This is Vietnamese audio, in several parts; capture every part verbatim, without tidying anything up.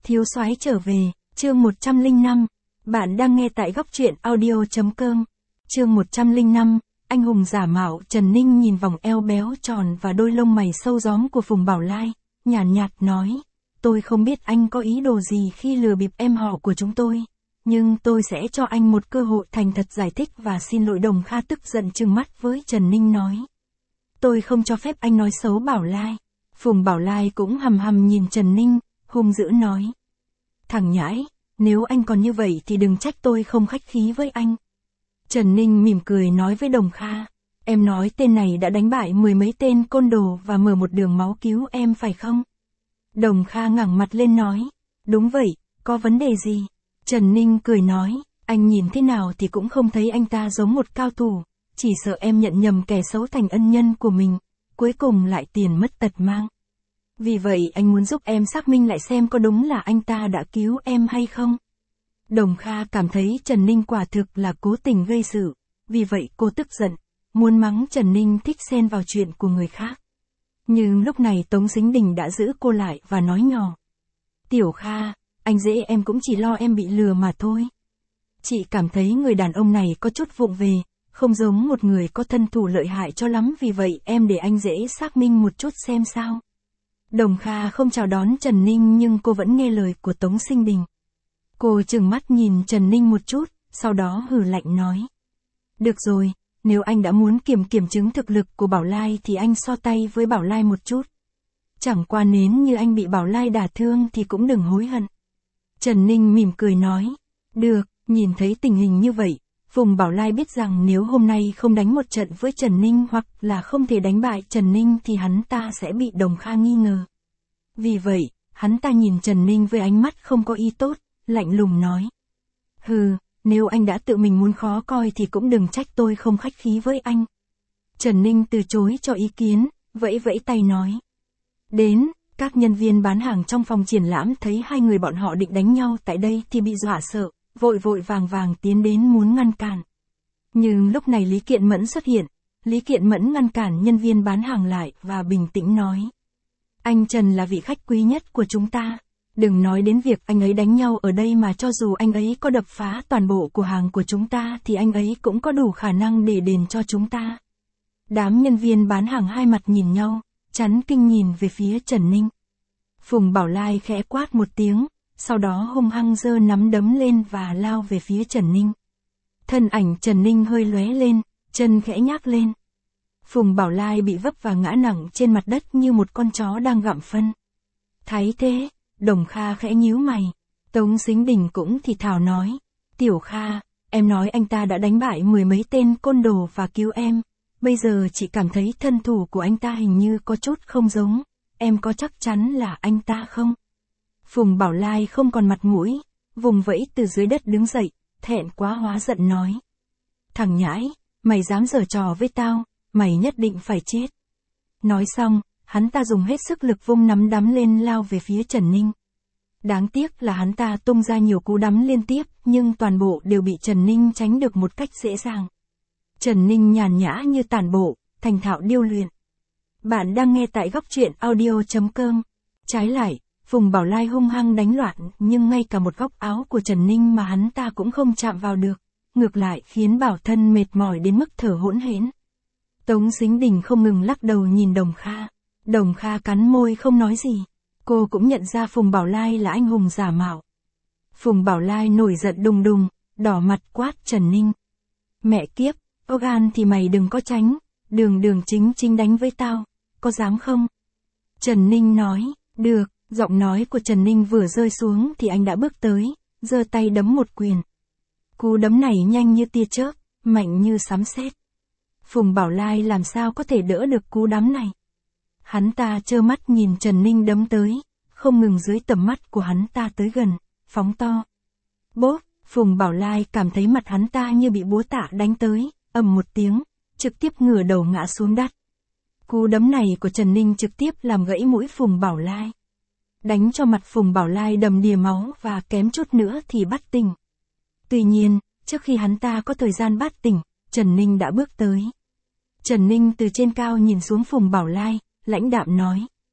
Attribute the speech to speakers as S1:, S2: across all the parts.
S1: Thiếu soái trở về, chương một trăm lẻ năm. Bạn đang nghe tại góc truyện audio.com. Chương một trăm lẻ năm, anh hùng giả mạo. Trần Ninh nhìn vòng eo béo tròn và đôi lông mày sâu gióm của Phùng Bảo Lai, nhàn nhạt, nhạt nói, tôi không biết anh có ý đồ gì khi lừa bịp em họ của chúng tôi, nhưng tôi sẽ cho anh một cơ hội thành thật giải thích và xin lỗi. Đồng Kha tức giận trừng mắt với Trần Ninh nói. Tôi không cho phép anh nói xấu Bảo Lai. Phùng Bảo Lai cũng hầm hầm nhìn Trần Ninh, hung dữ nói. Thằng nhãi, nếu anh còn như vậy thì đừng trách tôi không khách khí với anh. Trần Ninh mỉm cười nói với Đồng Kha, em nói tên này đã đánh bại mười mấy tên côn đồ và mở một đường máu cứu em phải không? Đồng Kha ngẩng mặt lên nói, đúng vậy, có vấn đề gì? Trần Ninh cười nói, anh nhìn thế nào thì cũng không thấy anh ta giống một cao thủ, chỉ sợ em nhận nhầm kẻ xấu thành ân nhân của mình, cuối cùng lại tiền mất tật mang. Vì vậy anh muốn giúp em xác minh lại xem có đúng là anh ta đã cứu em hay không. Đồng Kha cảm thấy Trần Ninh quả thực là cố tình gây sự, vì vậy cô tức giận, muốn mắng Trần Ninh thích xen vào chuyện của người khác. Nhưng lúc này Tống Sính Đình đã giữ cô lại và nói nhỏ. Tiểu Kha, anh dễ em cũng chỉ lo em bị lừa mà thôi. Chị cảm thấy người đàn ông này có chút vụng về, không giống một người có thân thủ lợi hại cho lắm, vì vậy em để anh dễ xác minh một chút xem sao. Đồng Kha không chào đón Trần Ninh nhưng cô vẫn nghe lời của Tống Sính Đình. Cô trừng mắt nhìn Trần Ninh một chút, sau đó hừ lạnh nói. Được rồi, nếu anh đã muốn kiểm kiểm chứng thực lực của Bảo Lai thì anh so tay với Bảo Lai một chút. Chẳng qua nếu như anh bị Bảo Lai đả thương thì cũng đừng hối hận. Trần Ninh mỉm cười nói. Được, nhìn thấy tình hình như vậy, Phùng Bảo Lai biết rằng nếu hôm nay không đánh một trận với Trần Ninh hoặc là không thể đánh bại Trần Ninh thì hắn ta sẽ bị Đồng Kha nghi ngờ. Vì vậy, hắn ta nhìn Trần Ninh với ánh mắt không có ý tốt, lạnh lùng nói. Hừ, nếu anh đã tự mình muốn khó coi thì cũng đừng trách tôi không khách khí với anh. Trần Ninh từ chối cho ý kiến, vẫy vẫy tay nói. Đến, các nhân viên bán hàng trong phòng triển lãm thấy hai người bọn họ định đánh nhau tại đây thì bị dọa sợ, vội vội vàng vàng tiến đến muốn ngăn cản. Nhưng lúc này Lý Kiện Mẫn xuất hiện, Lý Kiện Mẫn ngăn cản nhân viên bán hàng lại và bình tĩnh nói. Anh Trần là vị khách quý nhất của chúng ta. Đừng nói đến việc anh ấy đánh nhau ở đây mà cho dù anh ấy có đập phá toàn bộ cửa hàng của chúng ta thì anh ấy cũng có đủ khả năng để đền cho chúng ta. Đám nhân viên bán hàng hai mặt nhìn nhau, chấn kinh nhìn về phía Trần Ninh. Phùng Bảo Lai khẽ quát một tiếng, sau đó hung hăng giơ nắm đấm lên và lao về phía Trần Ninh. Thân ảnh Trần Ninh hơi lóe lên, chân khẽ nhác lên. Phùng Bảo Lai bị vấp và ngã nặng trên mặt đất như một con chó đang gặm phân. Thấy thế, Đồng Kha khẽ nhíu mày. Tống Sính Đình cũng thì thào nói. Tiểu Kha, em nói anh ta đã đánh bại mười mấy tên côn đồ và cứu em. Bây giờ chị cảm thấy thân thủ của anh ta hình như có chút không giống. Em có chắc chắn là anh ta không? Phùng Bảo Lai không còn mặt mũi, vùng vẫy từ dưới đất đứng dậy, thẹn quá hóa giận nói. Thằng nhãi, mày dám giở trò với tao, mày nhất định phải chết. Nói xong, hắn ta dùng hết sức lực vung nắm đấm lên lao về phía Trần Ninh. Đáng tiếc là hắn ta tung ra nhiều cú đấm liên tiếp, nhưng toàn bộ đều bị Trần Ninh tránh được một cách dễ dàng. Trần Ninh nhàn nhã như tản bộ, thành thạo điêu luyện. Bạn đang nghe tại góc truyện audio.com. Trái lại, Phùng Bảo Lai hung hăng đánh loạn, nhưng ngay cả một góc áo của Trần Ninh mà hắn ta cũng không chạm vào được, ngược lại khiến Bảo Thân mệt mỏi đến mức thở hỗn hển. Tống Sính Đình không ngừng lắc đầu nhìn Đồng Kha. Đồng Kha cắn môi không nói gì. Cô cũng nhận ra Phùng Bảo Lai là anh hùng giả mạo. Phùng Bảo Lai nổi giận đùng đùng, đỏ mặt quát Trần Ninh. Mẹ kiếp, có gan thì mày đừng có tránh, đường đường chính chính đánh với tao, có dám không? Trần Ninh nói, được, giọng nói của Trần Ninh vừa rơi xuống thì anh đã bước tới, giơ tay đấm một quyền. Cú đấm này nhanh như tia chớp, mạnh như sấm sét. Phùng Bảo Lai làm sao có thể đỡ được cú đấm này? Hắn ta trơ mắt nhìn Trần Ninh đấm tới, không ngừng dưới tầm mắt của hắn ta tới gần, phóng to. Bốp, Phùng Bảo Lai cảm thấy mặt hắn ta như bị búa tạ đánh tới, ầm một tiếng, trực tiếp ngửa đầu ngã xuống đất. Cú đấm này của Trần Ninh trực tiếp làm gãy mũi Phùng Bảo Lai. Đánh cho mặt Phùng Bảo Lai đầm đìa máu và kém chút nữa thì bắt tỉnh. Tuy nhiên, trước khi hắn ta có thời gian bắt tỉnh, Trần Ninh đã bước tới. Trần Ninh từ trên cao nhìn xuống Phùng Bảo Lai, lãnh đạm nói.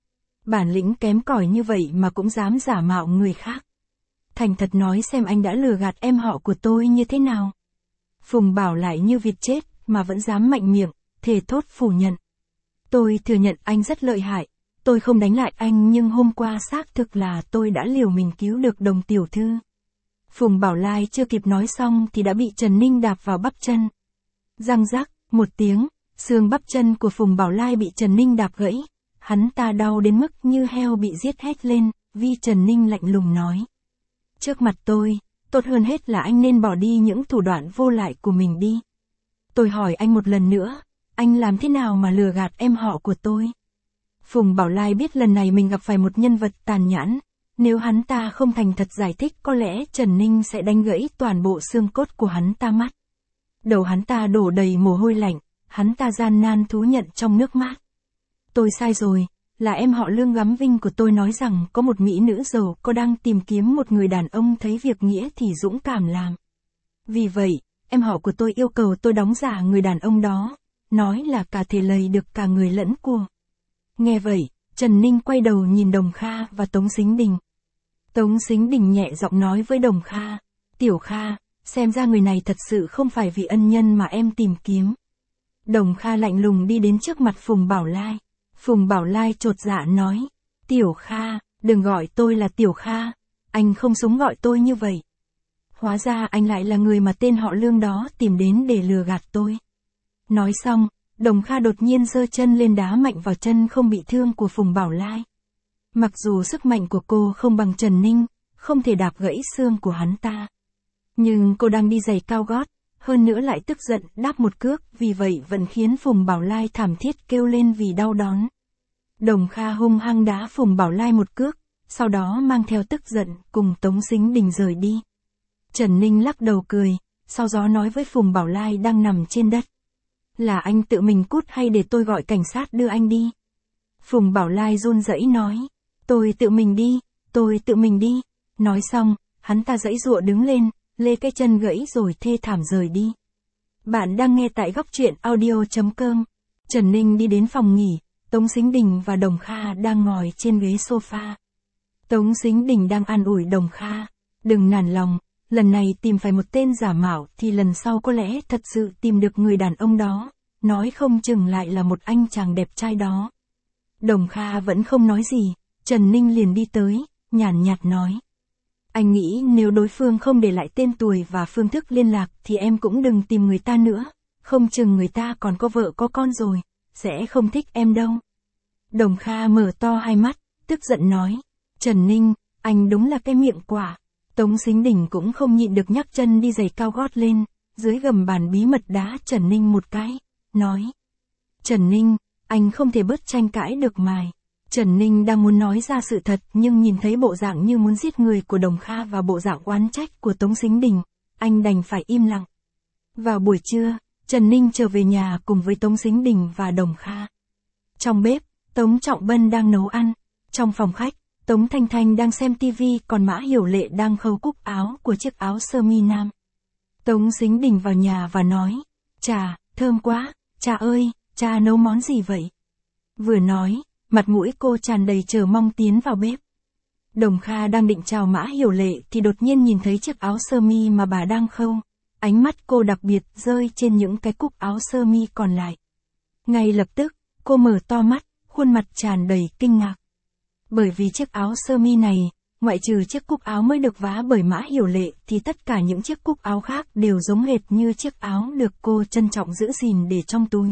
S1: Bản lĩnh kém cỏi như vậy mà cũng dám giả mạo người khác. Thành thật nói xem anh đã lừa gạt em họ của tôi như thế nào. Phùng Bảo lại như vịt chết, mà vẫn dám mạnh miệng, thề thốt phủ nhận. Tôi thừa nhận anh rất lợi hại, tôi không đánh lại anh nhưng hôm qua xác thực là tôi đã liều mình cứu được Đồng tiểu thư. Phùng Bảo Lai chưa kịp nói xong thì đã bị Trần Ninh đạp vào bắp chân. Răng rắc, một tiếng, xương bắp chân của Phùng Bảo Lai bị Trần Ninh đạp gãy. Hắn ta đau đến mức như heo bị giết hét lên, vì Trần Ninh lạnh lùng nói. Trước mặt tôi, tốt hơn hết là anh nên bỏ đi những thủ đoạn vô lại của mình đi. Tôi hỏi anh một lần nữa, anh làm thế nào mà lừa gạt em họ của tôi? Phùng Bảo Lai biết lần này mình gặp phải một nhân vật tàn nhẫn, nếu hắn ta không thành thật giải thích có lẽ Trần Ninh sẽ đánh gãy toàn bộ xương cốt của hắn ta mất. Đầu hắn ta đổ đầy mồ hôi lạnh, hắn ta gian nan thú nhận trong nước mắt. Tôi sai rồi, là em họ Lương Gắm Vinh của tôi nói rằng có một mỹ nữ giàu có đang tìm kiếm một người đàn ông thấy việc nghĩa thì dũng cảm làm. Vì vậy, em họ của tôi yêu cầu tôi đóng giả người đàn ông đó, nói là cả thể lầy được cả người lẫn của. Nghe vậy, Trần Ninh quay đầu nhìn Đồng Kha và Tống Sính Đình. Tống Sính Đình nhẹ giọng nói với Đồng Kha, Tiểu Kha, xem ra người này thật sự không phải vị ân nhân mà em tìm kiếm. Đồng Kha lạnh lùng đi đến trước mặt Phùng Bảo Lai. Phùng Bảo Lai chột dạ nói, Tiểu Kha, đừng gọi tôi là Tiểu Kha, anh không xứng gọi tôi như vậy. Hóa ra anh lại là người mà tên họ Lương đó tìm đến để lừa gạt tôi. Nói xong, Đồng Kha đột nhiên giơ chân lên đá mạnh vào chân không bị thương của Phùng Bảo Lai. Mặc dù sức mạnh của cô không bằng Trần Ninh, không thể đạp gãy xương của hắn ta. Nhưng cô đang đi giày cao gót, hơn nữa lại tức giận đáp một cước, vì vậy vẫn khiến Phùng Bảo Lai thảm thiết kêu lên vì đau đớn. Đồng Kha hung hăng đá Phùng Bảo Lai một cước, sau đó mang theo tức giận cùng Tống Sính Đình rời đi. Trần Ninh lắc đầu cười, sau đó nói với Phùng Bảo Lai đang nằm trên đất. Là anh tự mình cút hay để tôi gọi cảnh sát đưa anh đi? Phùng Bảo Lai run rẩy nói, tôi tự mình đi, tôi tự mình đi. Nói xong, hắn ta giãy giụa đứng lên, lê cái chân gãy rồi thê thảm rời đi. Bạn đang nghe tại góc truyện audio chấm com. Trần Ninh đi đến phòng nghỉ, Tống Sính Đình và Đồng Kha đang ngồi trên ghế sofa. Tống Sính Đình đang an ủi Đồng Kha, đừng nản lòng, lần này tìm phải một tên giả mạo thì lần sau có lẽ thật sự tìm được người đàn ông đó, nói không chừng lại là một anh chàng đẹp trai đó. Đồng Kha vẫn không nói gì, Trần Ninh liền đi tới, nhàn nhạt nói. Anh nghĩ nếu đối phương không để lại tên tuổi và phương thức liên lạc thì em cũng đừng tìm người ta nữa, không chừng người ta còn có vợ có con rồi, sẽ không thích em đâu. Đồng Kha mở to hai mắt, tức giận nói, Trần Ninh, anh đúng là cái miệng quả. Tống Sính Đình cũng không nhịn được nhắc chân đi giày cao gót lên, dưới gầm bàn bí mật đá Trần Ninh một cái, nói. Trần Ninh, anh không thể bớt tranh cãi được mài. Trần Ninh đang muốn nói ra sự thật nhưng nhìn thấy bộ dạng như muốn giết người của Đồng Kha và bộ dạng oán trách của Tống Sính Đình, anh đành phải im lặng. Vào buổi trưa, Trần Ninh trở về nhà cùng với Tống Sính Đình và Đồng Kha. Trong bếp, Tống Trọng Bân đang nấu ăn. Trong phòng khách, Tống Thanh Thanh đang xem tivi còn Mã Hiểu Lệ đang khâu cúc áo của chiếc áo sơ mi nam. Tống Sính Đình vào nhà và nói, Chà, thơm quá, cha ơi, cha nấu món gì vậy? Vừa nói, mặt mũi cô tràn đầy chờ mong tiến vào bếp. Đồng Kha đang định chào Mã Hiểu Lệ thì đột nhiên nhìn thấy chiếc áo sơ mi mà bà đang khâu. Ánh mắt cô đặc biệt rơi trên những cái cúc áo sơ mi còn lại. Ngay lập tức, cô mở to mắt, khuôn mặt tràn đầy kinh ngạc. Bởi vì chiếc áo sơ mi này, ngoại trừ chiếc cúc áo mới được vá bởi Mã Hiểu Lệ thì tất cả những chiếc cúc áo khác đều giống hệt như chiếc áo được cô trân trọng giữ gìn để trong túi.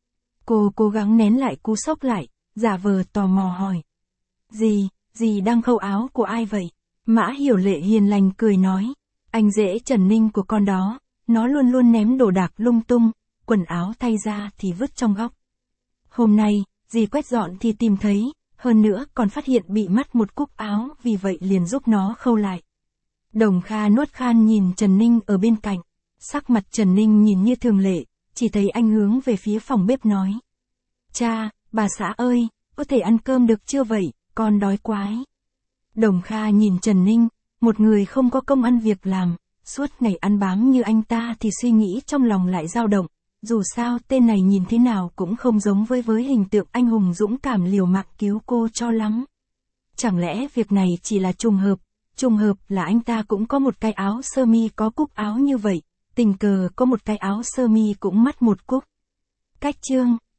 S1: Cô cố gắng nén lại cú sốc lại, giả vờ tò mò hỏi. Dì, dì đang khâu áo của ai vậy? Mã Hiểu Lệ hiền lành cười nói. Anh rể Trần Ninh của con đó, nó luôn luôn ném đồ đạc lung tung, quần áo thay ra thì vứt trong góc. Hôm nay, dì quét dọn thì tìm thấy, hơn nữa còn phát hiện bị mất một cúc áo, vì vậy liền giúp nó khâu lại. Đồng Kha nuốt khan nhìn Trần Ninh ở bên cạnh, sắc mặt Trần Ninh nhìn như thường lệ, chỉ thấy anh hướng về phía phòng bếp nói. Cha, bà xã ơi, có thể ăn cơm được chưa vậy, con đói quái. Đồng Kha nhìn Trần Ninh, một người không có công ăn việc làm, suốt ngày ăn bám như anh ta thì suy nghĩ trong lòng lại dao động. Dù sao tên này nhìn thế nào cũng không giống với với hình tượng anh hùng dũng cảm liều mạng cứu cô cho lắm. Chẳng lẽ việc này chỉ là trùng hợp? Trùng hợp là anh ta cũng có một cái áo sơ mi có cúc áo như vậy, tình cờ có một cái áo sơ mi cũng mắt một cúc. Cách chương